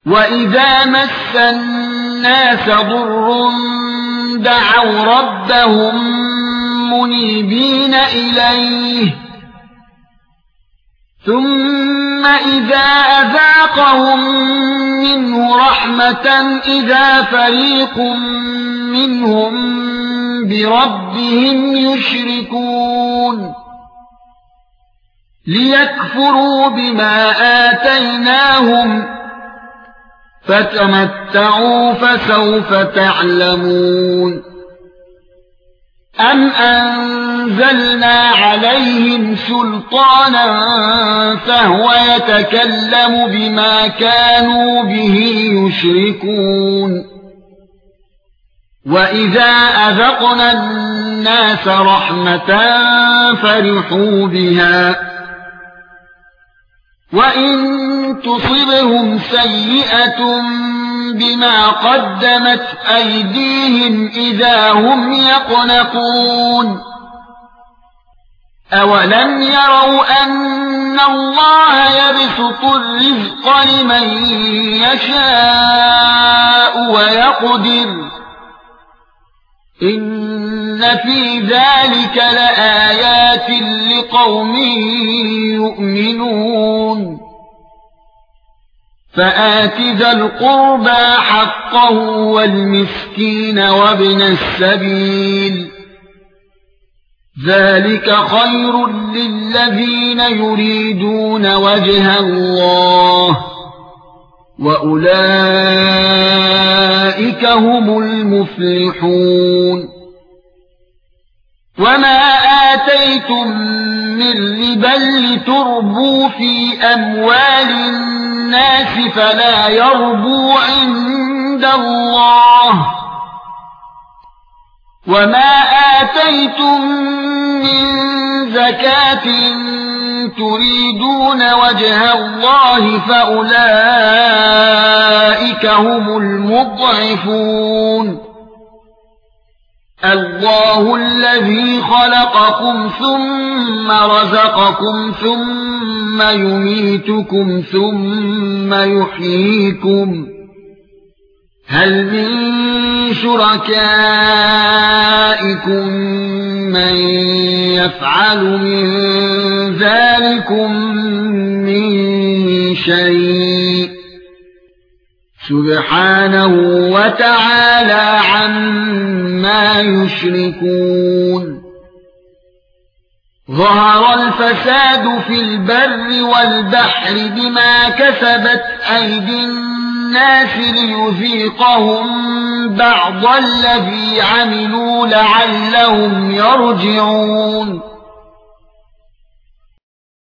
وَإِذَا مَسَّ النَّاسَ ضُرٌّ دَعَوْا رَبَّهُم مُنِيبِينَ إِلَيْهِ ثُمَّ إِذَا أَذَاقَهُم مِّنْهُ رَحْمَةً إِذَا فَرِيقٌ مِّنْهُم بِرَبِّهِمْ يُشْرِكُونَ لِيَكْفُرُوا بِمَا آتَيْنَاهُمْ فَتَمَتَّعُوا فَسَوْفَ تَعْلَمُونَ أَمْ أَنزَلْنَا عَلَيْهِمْ سُلْطَانًا فَهُوَ يَتَكَلَّمُ بِمَا كَانُوا بِهِ يُشْرِكُونَ وَإِذَا أَذَقْنَا النَّاسَ رَحْمَةً فَرِحُوا بِهَا وَإِن تُصِبْهُمْ سَيِّئَةٌ بِمَا قَدَّمَتْ أَيْدِيهِمْ إِذَا هُمْ يَقْنَطُونَ أَوَلَمْ يَرَوْا أَنَّ اللَّهَ يَبْسُطُ الرِّزْقَ لِمَن يَشَاءُ وَيَقْدِرُ إِنَّ فِي ذَلِكَ لَآيَاتٍ لِقَوْمٍ يُؤْمِنُونَ فَآتِ ذَا الْقُرْبَى حَقَّهُ وَالْمِسْكِينَ وَابْنَ السَّبِيلِ ذَلِكَ خَيْرٌ لِّلَّذِينَ يُرِيدُونَ وَجْهَ اللَّهِ وَأُولَئِكَ هُمُ الْمُفْلِحُونَ وَمَا آتَيْتُم مِّن رِّبًا لِّتُرْبُوا فِي أَمْوَالِ النَّاسِ فَلَا يَرْبُو عِندَ اللَّهِ وَمَا آتَيْتُم مِّن زَكَاةٍ تُرِيدُونَ وَجْهَ اللَّهِ فَأُولَئِكَ هُمُ الْمُضْعِفُونَ اللَّهُ الَّذِي خَلَقَكُمْ ثُمَّ رَزَقَكُمْ ثُمَّ يُمِيتُكُمْ ثُمَّ يُحْيِيكُمْ هَلْ مِن شُرَكَائِكُم مَّن يَفْعَلُ مِن ذَلِكُم مِّن شَيْءٍ سُبْحَانَهُ وَتَعَالَى عَمَّا يُشْرِكُونَ ظَهَرَ الْفَسَادُ فِي الْبَرِّ وَالْبَحْرِ بِمَا كَسَبَتْ أَيْدِي النَّاسِ لِيُذِيقَهُم بَعْضَ الَّذِي عَمِلُوا لَعَلَّهُمْ يَرْجِعُونَ